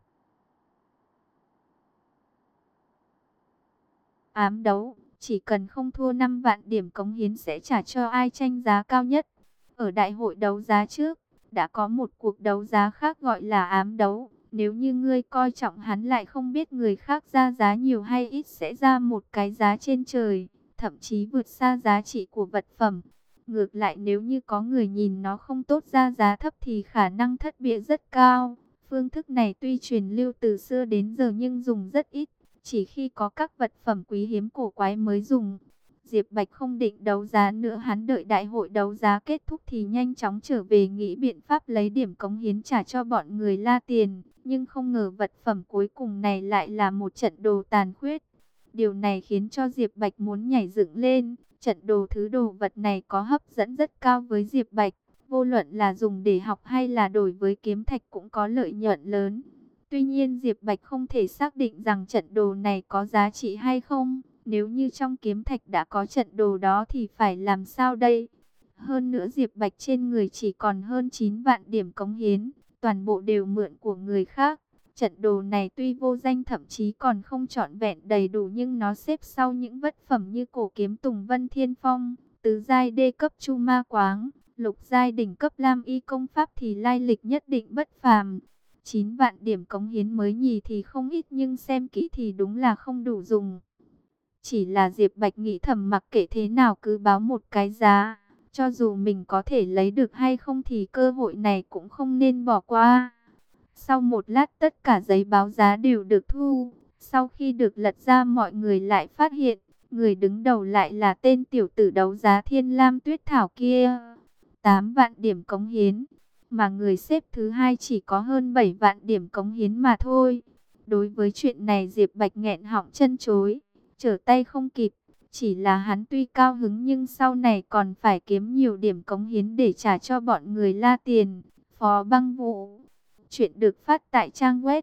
ám đấu, chỉ cần không thua 5 vạn điểm cống hiến sẽ trả cho ai tranh giá cao nhất. Ở đại hội đấu giá trước, đã có một cuộc đấu giá khác gọi là ám đấu. Nếu như ngươi coi trọng hắn lại không biết người khác ra giá nhiều hay ít sẽ ra một cái giá trên trời, thậm chí vượt xa giá trị của vật phẩm. Ngược lại nếu như có người nhìn nó không tốt ra giá thấp thì khả năng thất bại rất cao. Phương thức này tuy truyền lưu từ xưa đến giờ nhưng dùng rất ít, chỉ khi có các vật phẩm quý hiếm cổ quái mới dùng. Diệp Bạch không định đấu giá nữa, hắn đợi đại hội đấu giá kết thúc thì nhanh chóng trở về nghĩ biện pháp lấy điểm cống hiến trả cho bọn người La Tiền. Nhưng không ngờ vật phẩm cuối cùng này lại là một trận đồ tàn khuyết. Điều này khiến cho Diệp Bạch muốn nhảy dựng lên. Trận đồ thứ đồ vật này có hấp dẫn rất cao với Diệp Bạch. Vô luận là dùng để học hay là đổi với kiếm thạch cũng có lợi nhuận lớn. Tuy nhiên Diệp Bạch không thể xác định rằng trận đồ này có giá trị hay không. Nếu như trong kiếm thạch đã có trận đồ đó thì phải làm sao đây? Hơn nữa Diệp Bạch trên người chỉ còn hơn 9 vạn điểm cống hiến, toàn bộ đều mượn của người khác. Trận đồ này tuy vô danh thậm chí còn không trọn vẹn đầy đủ nhưng nó xếp sau những vật phẩm như cổ kiếm Tùng Vân Thiên Phong, tứ giai đê cấp Chu Ma Quáng, lục giai đỉnh cấp Lam Y công pháp thì lai lịch nhất định bất phàm. 9 vạn điểm cống hiến mới nhì thì không ít nhưng xem kỹ thì đúng là không đủ dùng. Chỉ là Diệp Bạch nghĩ thầm mặc kệ thế nào cứ báo một cái giá, cho dù mình có thể lấy được hay không thì cơ hội này cũng không nên bỏ qua. Sau một lát tất cả giấy báo giá đều được thu, sau khi được lật ra mọi người lại phát hiện, người đứng đầu lại là tên tiểu tử đấu giá Thiên Lam Tuyết Thảo kia. 8 vạn điểm cống hiến, mà người xếp thứ hai chỉ có hơn 7 vạn điểm cống hiến mà thôi. Đối với chuyện này Diệp Bạch nghẹn họng chân chối, trở tay không kịp. Chỉ là hắn tuy cao hứng nhưng sau này còn phải kiếm nhiều điểm cống hiến để trả cho bọn người La Tiền. Phó Băng Vũ. Chuyện được phát tại trang web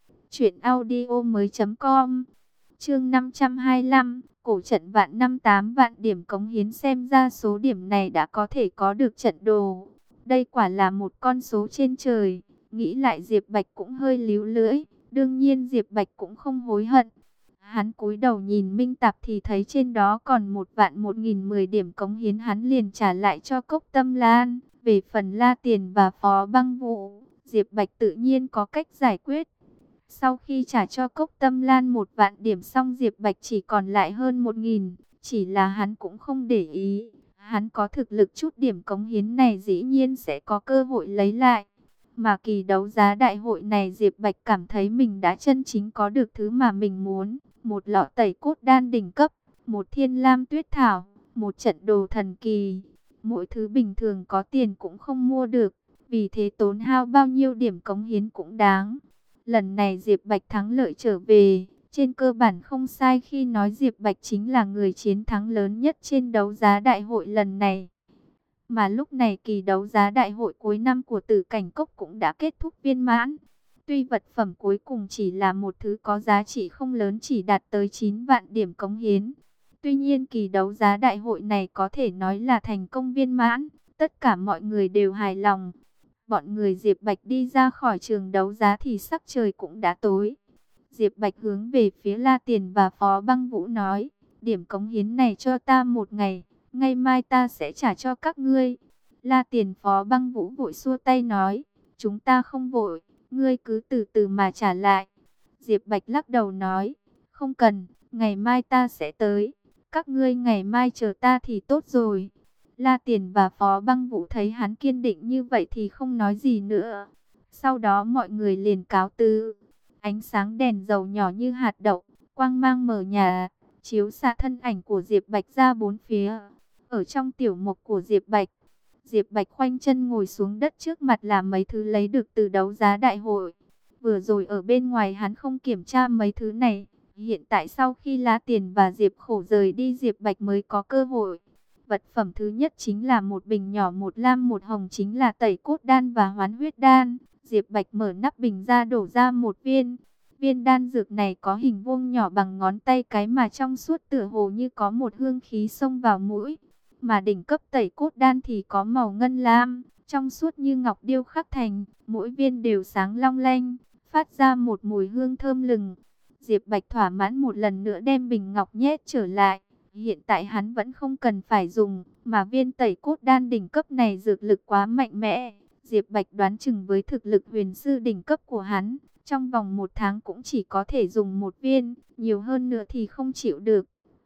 truyệnaudiomoi.com. Chương 525, cổ trận vạn năm 8 vạn điểm cống hiến, xem ra số điểm này đã có thể có được trận đồ. Đây quả là một con số trên trời. Nghĩ lại Diệp Bạch cũng hơi líu lưỡi, đương nhiên Diệp Bạch cũng không hối hận. Hắn cúi đầu nhìn minh tạp thì thấy trên đó còn 1.1010 điểm cống hiến, hắn liền trả lại cho Cốc Tâm Lan. Về phần La Tiền và Phó Băng Vũ, Diệp Bạch tự nhiên có cách giải quyết. Sau khi trả cho Cốc Tâm Lan 1 vạn điểm xong, Diệp Bạch chỉ còn lại hơn 1.000, chỉ là hắn cũng không để ý. Hắn có thực lực, chút điểm cống hiến này dĩ nhiên sẽ có cơ hội lấy lại. Mà kỳ đấu giá đại hội này Diệp Bạch cảm thấy mình đã chân chính có được thứ mà mình muốn. Một lọ tẩy cốt đan đỉnh cấp, một Thiên Lam Tuyết Thảo, một trận đồ thần kỳ. Mỗi thứ bình thường có tiền cũng không mua được, vì thế tốn hao bao nhiêu điểm cống hiến cũng đáng. Lần này Diệp Bạch thắng lợi trở về, trên cơ bản không sai khi nói Diệp Bạch chính là người chiến thắng lớn nhất trên đấu giá đại hội lần này. Mà lúc này kỳ đấu giá đại hội cuối năm của Tử Cảnh Cốc cũng đã kết thúc viên mãn. Tuy vật phẩm cuối cùng chỉ là một thứ có giá trị không lớn, chỉ đạt tới 9 vạn điểm cống hiến. Tuy nhiên kỳ đấu giá đại hội này có thể nói là thành công viên mãn, tất cả mọi người đều hài lòng. Bọn người Diệp Bạch đi ra khỏi trường đấu giá thì sắc trời cũng đã tối. Diệp Bạch hướng về phía La Tiền và Phó Băng Vũ nói, điểm cống hiến này cho ta một ngày, ngày mai ta sẽ trả cho các ngươi. La Tiền Phó Băng Vũ vội xua tay nói, chúng ta không vội, ngươi cứ từ từ mà trả lại. Diệp Bạch lắc đầu nói, không cần, ngày mai ta sẽ tới, các ngươi ngày mai chờ ta thì tốt rồi. La Tiền và Phó Băng Vũ thấy hắn kiên định như vậy thì không nói gì nữa. Sau đó mọi người liền cáo từ. Ánh sáng đèn dầu nhỏ như hạt đậu, quang mang mờ nhà, chiếu xạ thân ảnh của Diệp Bạch ra bốn phía. Ở trong tiểu mục của Diệp Bạch khoanh chân ngồi xuống đất, trước mặt là mấy thứ lấy được từ đấu giá đại hội. Vừa rồi ở bên ngoài hắn không kiểm tra mấy thứ này. Hiện tại sau khi La Tiền và Diệp Khổ rời đi, Diệp Bạch mới có cơ hội. Vật phẩm thứ nhất chính là một bình nhỏ, một lam một hồng, chính là tẩy cốt đan và hoán huyết đan. Diệp Bạch mở nắp bình ra đổ ra một viên. Viên đan dược này có hình vuông nhỏ bằng ngón tay cái mà trong suốt, tựa hồ như có một hương khí xông vào mũi. Mà đỉnh cấp tẩy cốt đan thì có màu ngân lam, trong suốt như ngọc điêu khắc thành, mỗi viên đều sáng long lanh, phát ra một mùi hương thơm lừng. Diệp Bạch thỏa mãn một lần nữa đem bình ngọc nhét trở lại. Hiện tại hắn vẫn không cần phải dùng, mà viên tẩy cốt đan đỉnh cấp này dược lực quá mạnh mẽ. Diệp Bạch đoán chừng với thực lực huyền sư đỉnh cấp của hắn, trong vòng 1 tháng cũng chỉ có thể dùng một viên, nhiều hơn nữa thì không chịu được.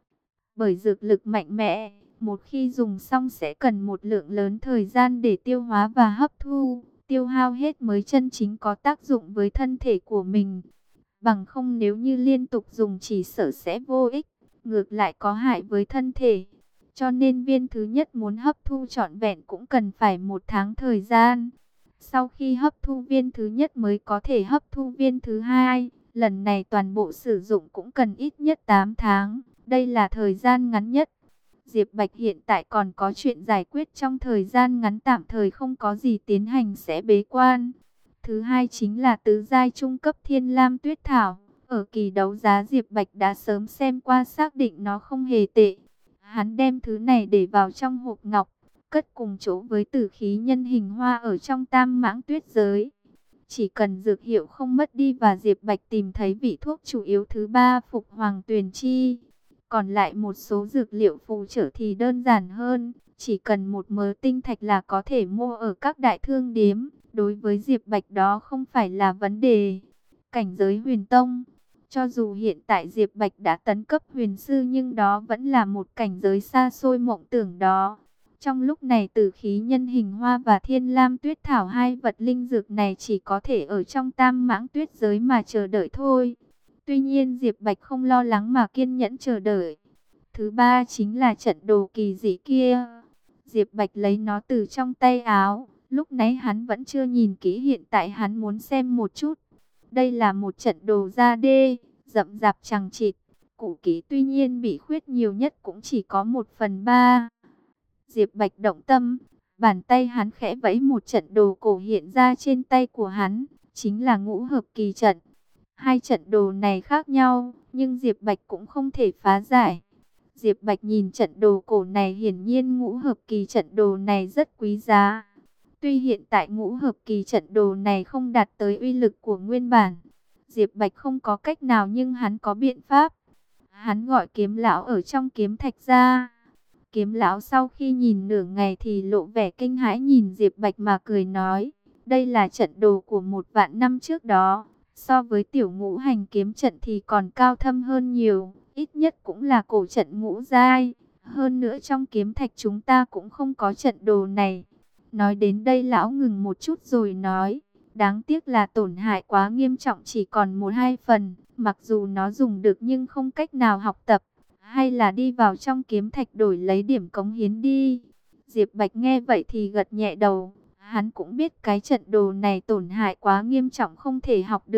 Bởi dược lực mạnh mẽ, một khi dùng xong sẽ cần một lượng lớn thời gian để tiêu hóa và hấp thu, tiêu hao hết mới chân chính có tác dụng với thân thể của mình. Bằng không nếu như liên tục dùng chỉ sợ sẽ vô ích, ngược lại có hại với thân thể. Cho nên viên thứ nhất muốn hấp thu trọn vẹn cũng cần phải 1 tháng thời gian. Sau khi hấp thu viên thứ nhất mới có thể hấp thu viên thứ hai. Lần này toàn bộ sử dụng cũng cần ít nhất 8 tháng. Đây là thời gian ngắn nhất. Diệp Bạch hiện tại còn có chuyện giải quyết, trong thời gian ngắn tạm thời không có gì tiến hành sẽ bế quan. Thứ hai chính là tứ giai trung cấp Thiên Lam Tuyết Thảo. Ở kỳ đấu giá Diệp Bạch đã sớm xem qua, xác định nó không hề tệ. Hắn đem thứ này để vào trong hộp ngọc, cất cùng chỗ với tử khí nhân hình hoa ở trong Tam Mãng Tuyết giới. Chỉ cần dược hiệu không mất đi và Diệp Bạch tìm thấy vị thuốc chủ yếu thứ ba Phục Hoàng Tuyền Chi. Còn lại một số dược liệu phù trợ thì đơn giản hơn, chỉ cần một mớ tinh thạch là có thể mua ở các đại thương điếm. Đối với Diệp Bạch đó không phải là vấn đề. Cảnh giới huyền tông, cho dù hiện tại Diệp Bạch đã tấn cấp huyền sư nhưng đó vẫn là một cảnh giới xa xôi mộng tưởng đó. Trong lúc này tử khí nhân hình hoa và Thiên Lam Tuyết Thảo, hai vật linh dược này chỉ có thể ở trong Tam Mãng Tuyết giới mà chờ đợi thôi. Tuy nhiên Diệp Bạch không lo lắng mà kiên nhẫn chờ đợi. Thứ ba chính là trận đồ kỳ dị kia. Diệp Bạch lấy nó từ trong tay áo. Lúc nãy hắn vẫn chưa nhìn kỹ, hiện tại hắn muốn xem một chút. Đây là một trận đồ da đê, rậm rạp chằng chịt. Cũ kỹ tuy nhiên bị khuyết nhiều nhất cũng chỉ có 1/3. Diệp Bạch động tâm, bàn tay hắn khẽ vẫy, một trận đồ cổ hiện ra trên tay của hắn, chính là ngũ hợp kỳ trận. Hai trận đồ này khác nhau, nhưng Diệp Bạch cũng không thể phá giải. Diệp Bạch nhìn trận đồ cổ này, hiển nhiên ngũ hợp kỳ trận đồ này rất quý giá. Tuy hiện tại ngũ hợp kỳ trận đồ này không đạt tới uy lực của nguyên bản, Diệp Bạch không có cách nào nhưng hắn có biện pháp. Hắn gọi Kiếm lão ở trong kiếm thạch ra. Kiếm lão sau khi nhìn nửa ngày thì lộ vẻ kinh hãi, nhìn Diệp Bạch mà cười nói, đây là trận đồ của 1.000 năm trước đó. So với tiểu ngũ hành kiếm trận thì còn cao thâm hơn nhiều, ít nhất cũng là cổ trận ngũ giai. Hơn nữa trong kiếm thạch chúng ta cũng không có trận đồ này. Nói đến đây lão ngừng một chút rồi nói, đáng tiếc là tổn hại quá nghiêm trọng, chỉ còn 1-2 phần. Mặc dù nó dùng được nhưng không cách nào học tập. Hay là đi vào trong kiếm thạch đổi lấy điểm cống hiến đi. Diệp Bạch nghe vậy thì gật nhẹ đầu. Hắn cũng biết cái trận đồ này tổn hại quá nghiêm trọng, không thể học được.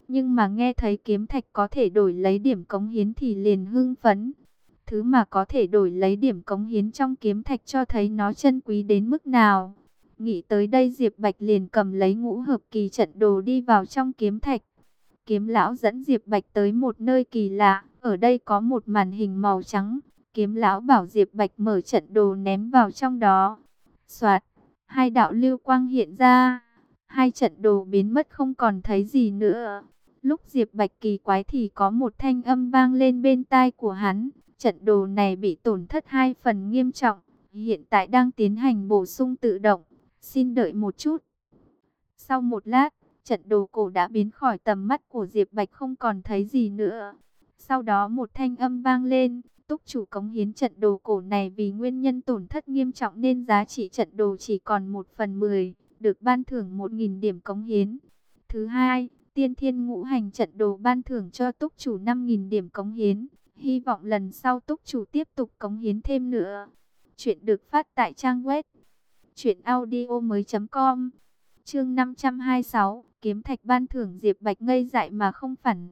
Nhưng mà nghe thấy kiếm thạch có thể đổi lấy điểm cống hiến thì liền hưng phấn. Thứ mà có thể đổi lấy điểm cống hiến trong kiếm thạch cho thấy nó chân quý đến mức nào. Nghĩ tới đây Diệp Bạch liền cầm lấy ngũ hợp kỳ trận đồ đi vào trong kiếm thạch. Kiếm lão dẫn Diệp Bạch tới một nơi kỳ lạ, ở đây có một màn hình màu trắng. Kiếm lão bảo Diệp Bạch mở trận đồ ném vào trong đó. Soạt, hai đạo lưu quang hiện ra, hai trận đồ biến mất không còn thấy gì nữa. Lúc Diệp Bạch kỳ quái thì có một thanh âm vang lên bên tai của hắn. Trận đồ này bị tổn thất 2 phần nghiêm trọng, hiện tại đang tiến hành bổ sung tự động. Xin đợi một chút. Sau một lát, trận đồ cổ đã biến khỏi tầm mắt của Diệp Bạch không còn thấy gì nữa. Sau đó một thanh âm vang lên, túc chủ cống hiến trận đồ cổ này vì nguyên nhân tổn thất nghiêm trọng nên giá trị trận đồ chỉ còn 1/10, được ban thưởng 1000 điểm cống hiến. Thứ hai, tiên thiên ngũ hành trận đồ ban thưởng cho túc chủ 5000 điểm cống hiến. Hy vọng lần sau túc chủ tiếp tục cống hiến thêm nữa. Chuyện được phát tại trang web truyệnaudiomoi.com. Chương 526, kiếm thạch ban thưởng. Diệp Bạch ngây dại mà không phản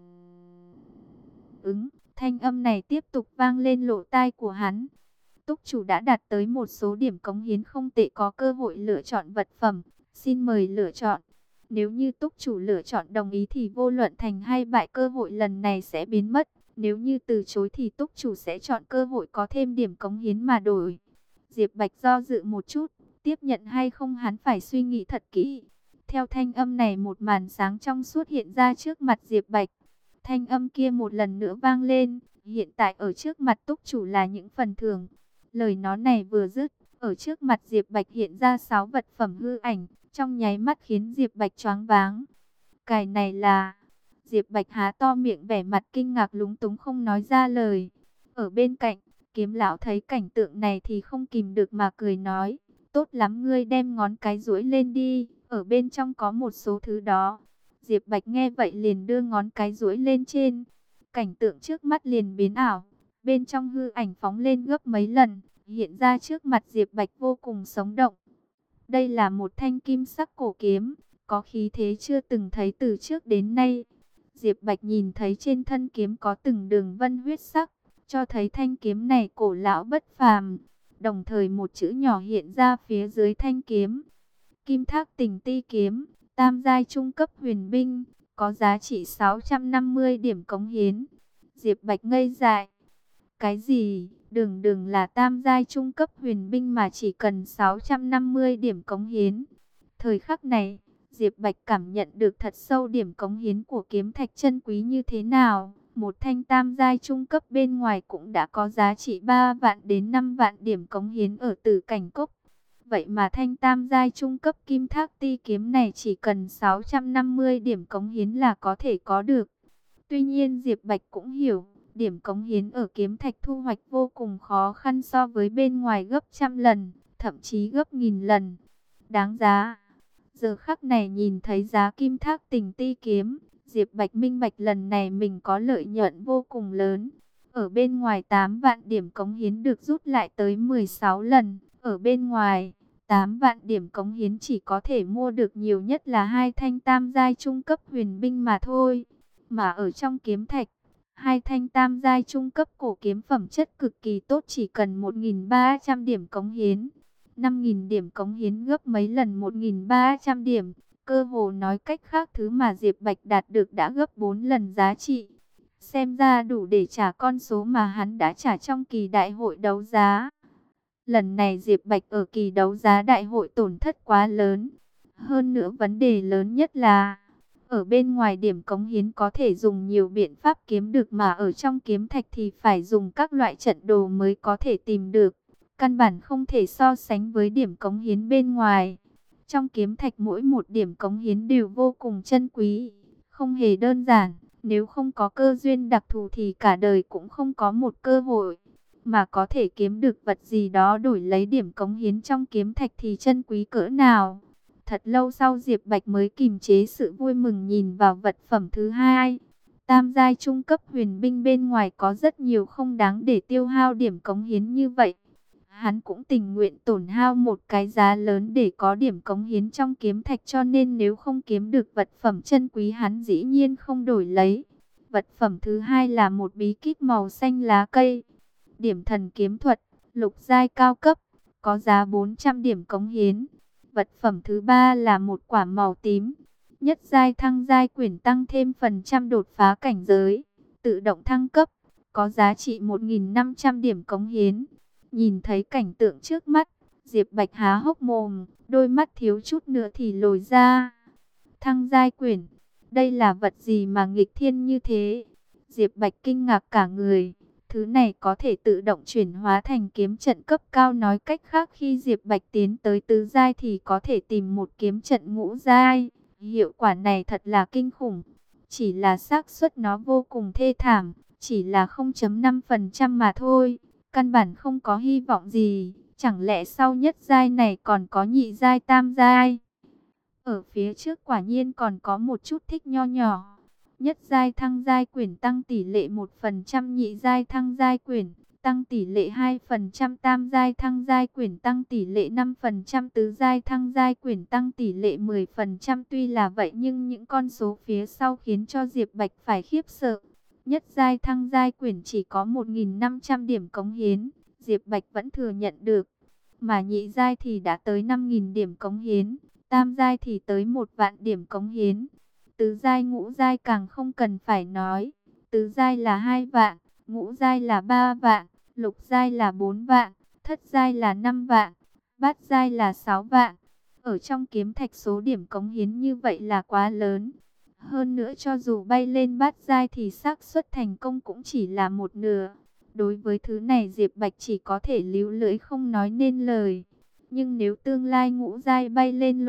ứng. Thanh âm này tiếp tục vang lên lỗ tai của hắn. Túc chủ đã đạt tới một số điểm cống hiến không tệ, có cơ hội lựa chọn vật phẩm. Xin mời lựa chọn. Nếu như túc chủ lựa chọn đồng ý thì vô luận thành hay bại cơ hội lần này sẽ biến mất. Nếu như từ chối thì túc chủ sẽ chọn cơ hội có thêm điểm cống hiến mà đổi. Diệp Bạch do dự một chút, tiếp nhận hay không hắn phải suy nghĩ thật kỹ. Theo thanh âm này một màn sáng trong suốt hiện ra trước mặt Diệp Bạch. Thanh âm kia một lần nữa vang lên, hiện tại ở trước mặt túc chủ là những phần thưởng. Lời nói này vừa dứt, ở trước mặt Diệp Bạch hiện ra 6 vật phẩm hư ảnh, trong nháy mắt khiến Diệp Bạch choáng váng. Cái này là... Diệp Bạch há to miệng vẻ mặt kinh ngạc lúng túng không nói ra lời. Ở bên cạnh, kiếm lão thấy cảnh tượng này thì không kìm được mà cười nói. Tốt lắm, ngươi đem ngón cái duỗi lên đi, ở bên trong có một số thứ đó. Diệp Bạch nghe vậy liền đưa ngón cái duỗi lên trên. Cảnh tượng trước mắt liền biến ảo. Bên trong hư ảnh phóng lên gấp mấy lần, hiện ra trước mặt Diệp Bạch vô cùng sống động. Đây là một thanh kim sắc cổ kiếm, có khí thế chưa từng thấy từ trước đến nay. Diệp Bạch nhìn thấy trên thân kiếm có từng đường vân huyết sắc, cho thấy thanh kiếm này cổ lão bất phàm. Đồng thời một chữ nhỏ hiện ra phía dưới thanh kiếm. Kim Thác Tình Ti kiếm, tam giai trung cấp huyền binh, có giá trị 650 điểm cống hiến. Diệp Bạch ngây dại. Cái gì? Đường đường là tam giai trung cấp huyền binh mà chỉ cần 650 điểm cống hiến. Thời khắc này, Diệp Bạch cảm nhận được thật sâu điểm cống hiến của kiếm thạch chân quý như thế nào. Một thanh tam giai trung cấp bên ngoài cũng đã có giá trị 3 vạn đến 5 vạn điểm cống hiến ở Tử Cảnh Cốc. Vậy mà thanh tam giai trung cấp Kim Thác Ti kiếm này chỉ cần 650 điểm cống hiến là có thể có được. Tuy nhiên Diệp Bạch cũng hiểu, điểm cống hiến ở kiếm thạch thu hoạch vô cùng khó khăn so với bên ngoài gấp trăm lần, thậm chí gấp nghìn lần. Đáng giá. Giờ khắc này nhìn thấy giá Kim Thác Tình Ti kiếm, Diệp Bạch minh bạch lần này mình có lợi nhuận vô cùng lớn. Ở bên ngoài 8 vạn điểm cống hiến được rút lại tới 16 lần. Ở bên ngoài, 8 vạn điểm cống hiến chỉ có thể mua được nhiều nhất là 2 thanh tam giai trung cấp huyền binh mà thôi. Mà ở trong kiếm thạch, 2 thanh tam giai trung cấp cổ kiếm phẩm chất cực kỳ tốt chỉ cần 1.300 điểm cống hiến. 5.000 điểm cống hiến gấp mấy lần 1.300 điểm. Cơ hồ nói cách khác thứ mà Diệp Bạch đạt được đã gấp 4 lần giá trị. Xem ra đủ để trả con số mà hắn đã trả trong kỳ đại hội đấu giá. Lần này Diệp Bạch ở kỳ đấu giá đại hội tổn thất quá lớn. Hơn nữa vấn đề lớn nhất là, ở bên ngoài điểm cống hiến có thể dùng nhiều biện pháp kiếm được mà ở trong kiếm thạch thì phải dùng các loại trận đồ mới có thể tìm được. Căn bản không thể so sánh với điểm cống hiến bên ngoài. Trong kiếm thạch mỗi một điểm cống hiến đều vô cùng chân quý, không hề đơn giản. Nếu không có cơ duyên đặc thù thì cả đời cũng không có một cơ hội. Mà có thể kiếm được vật gì đó đổi lấy điểm cống hiến trong kiếm thạch thì chân quý cỡ nào. Thật lâu sau Diệp Bạch mới kìm chế sự vui mừng nhìn vào vật phẩm thứ hai. Tam giai trung cấp huyền binh bên ngoài có rất nhiều không đáng để tiêu hao điểm cống hiến như vậy. Hắn cũng tình nguyện tổn hao một cái giá lớn để có điểm cống hiến trong kiếm thạch, cho nên nếu không kiếm được vật phẩm chân quý hắn dĩ nhiên không đổi lấy. Vật phẩm thứ hai là một bí kíp màu xanh lá cây. Điểm thần kiếm thuật, lục giai cao cấp, có giá 400 điểm cống hiến. Vật phẩm thứ ba là một quả màu tím. Nhất giai thăng giai quyển, tăng thêm phần trăm đột phá cảnh giới. Tự động thăng cấp, có giá trị 1.500 điểm cống hiến. Nhìn thấy cảnh tượng trước mắt, Diệp Bạch há hốc mồm, đôi mắt thiếu chút nữa thì lồi ra. Thăng giai quyển, đây là vật gì mà nghịch thiên như thế? Diệp Bạch kinh ngạc cả người. Thứ này có thể tự động chuyển hóa thành kiếm trận cấp cao, nói cách khác khi Diệp Bạch tiến tới tứ giai thì có thể tìm một kiếm trận ngũ giai. Hiệu quả này thật là kinh khủng. Chỉ là xác suất nó vô cùng thê thảm, chỉ là 0.5% mà thôi. Căn bản không có hy vọng gì. Chẳng lẽ sau nhất giai này còn có nhị giai tam giai? Ở phía trước quả nhiên còn có một chút thích nho nhỏ. Nhất giai thăng giai quyển tăng tỷ lệ 1%, nhị giai thăng giai quyển tăng tỷ lệ 2%, tam giai thăng giai quyển tăng tỷ lệ 5%, tứ giai thăng giai quyển tăng tỷ lệ 10%. Tuy là vậy nhưng những con số phía sau khiến cho Diệp Bạch phải khiếp sợ. Nhất giai thăng giai quyển chỉ có 1.500 điểm cống hiến, Diệp Bạch vẫn thừa nhận được. Mà nhị giai thì đã tới 5.000 điểm cống hiến, tam giai thì tới 1 vạn điểm cống hiến. Tứ giai ngũ giai càng không cần phải nói. Tứ giai là 2 vạn, ngũ giai là 3 vạn, lục giai là 4 vạn, thất giai là 5 vạn, bát giai là 6 vạn. Ở trong kiếm thạch số điểm cống hiến như vậy là quá lớn. Hơn nữa cho dù bay lên bát giai thì xác suất thành công cũng chỉ là một nửa. Đối với thứ này Diệp Bạch chỉ có thể líu lưỡi không nói nên lời. Nhưng nếu tương lai ngũ giai bay lên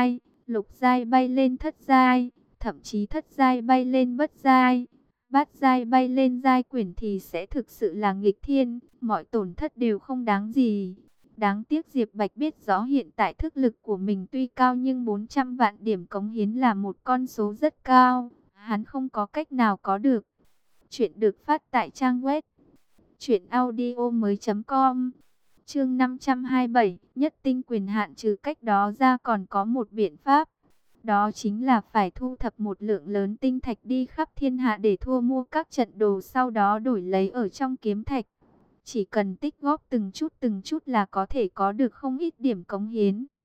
lục giai bay lên thất giai, thậm chí thất giai bay lên bất giai, bát giai bay lên giai quyển thì sẽ thực sự là nghịch thiên, mọi tổn thất đều không đáng gì. Đáng tiếc Diệp Bạch biết rõ hiện tại thức lực của mình tuy cao nhưng 400 vạn điểm cống hiến là một con số rất cao, hắn không có cách nào có được. Chuyện được phát tại trang web truyệnaudiomoi.com. Chương 527, nhất tinh quyền hạn. Trừ cách đó ra còn có một biện pháp. Đó chính là phải thu thập một lượng lớn tinh thạch đi khắp thiên hạ để thu mua các trận đồ, sau đó đổi lấy ở trong kiếm thạch. Chỉ cần tích góp từng chút là có thể có được không ít điểm cống hiến.